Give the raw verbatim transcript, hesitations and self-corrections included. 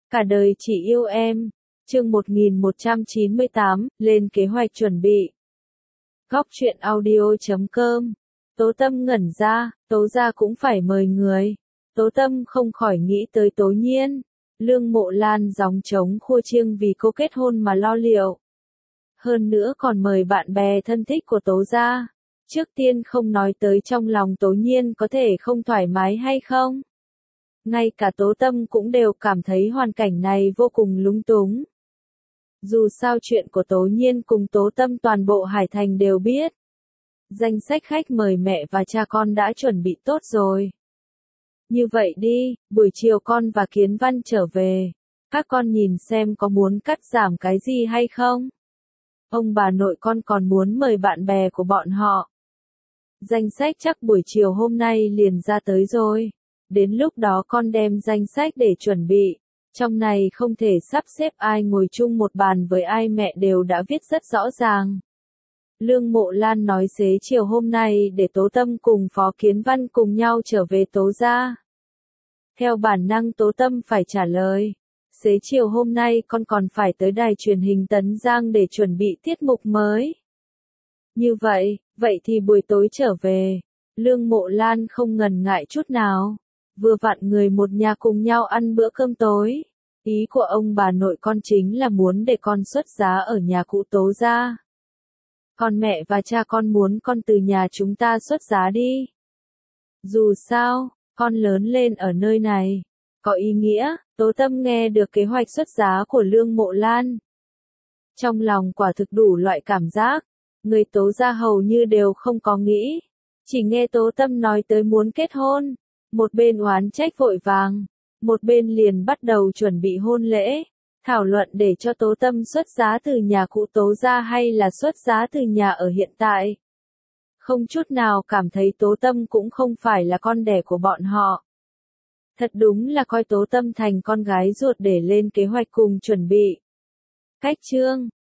Cả đời chỉ yêu em. Chương một nghìn một trăm chín mươi tám, lên kế hoạch chuẩn bị. Góc truyện audio chấm com. Tố Tâm ngẩn ra, Tố gia cũng phải mời người. Tố Tâm không khỏi nghĩ tới Tố Nhiên. Lương Mộ Lan gióng trống khua chiêng vì cô kết hôn mà lo liệu. Hơn nữa còn mời bạn bè thân thích của Tố gia. Trước tiên không nói tới trong lòng Tố Nhiên có thể không thoải mái hay không. Ngay cả Tố Tâm cũng đều cảm thấy hoàn cảnh này vô cùng lúng túng. Dù sao chuyện của Tố Nhiên cùng Tố Tâm toàn bộ Hải Thành đều biết. Danh sách khách mời mẹ và cha con đã chuẩn bị tốt rồi. Như vậy đi, buổi chiều con và Kiến Văn trở về. Các con nhìn xem có muốn cắt giảm cái gì hay không? Ông bà nội con còn muốn mời bạn bè của bọn họ. Danh sách chắc buổi chiều hôm nay liền ra tới rồi. Đến lúc đó con đem danh sách để chuẩn bị. Trong này không thể sắp xếp ai ngồi chung một bàn với ai, mẹ đều đã viết rất rõ ràng. Lương Mộ Lan nói xế chiều hôm nay để Tố Tâm cùng Phó Kiến Văn cùng nhau trở về Tố gia. Theo bản năng Tố Tâm phải trả lời. Xế chiều hôm nay con còn phải tới đài truyền hình Tấn Giang để chuẩn bị tiết mục mới. Như vậy, vậy thì buổi tối trở về. Lương Mộ Lan không ngần ngại chút nào. Vừa vặn người một nhà cùng nhau ăn bữa cơm tối. Ý của ông bà nội con chính là muốn để con xuất giá ở nhà cụ Tố gia. Còn mẹ và cha con muốn con từ nhà chúng ta xuất giá đi. Dù sao, con lớn lên ở nơi này. Có ý nghĩa, Tố Tâm nghe được kế hoạch xuất giá của Lương Mộ Lan. Trong lòng quả thực đủ loại cảm giác. Người Tố gia hầu như đều không có nghĩ. Chỉ nghe Tố Tâm nói tới muốn kết hôn. Một bên oán trách vội vàng. Một bên liền bắt đầu chuẩn bị hôn lễ. Thảo luận để cho Tố Tâm xuất giá từ nhà cụ Tố gia hay là xuất giá từ nhà ở hiện tại. Không chút nào cảm thấy Tố Tâm cũng không phải là con đẻ của bọn họ. Thật đúng là coi Tố Tâm thành con gái ruột để lên kế hoạch cùng chuẩn bị. Cách chương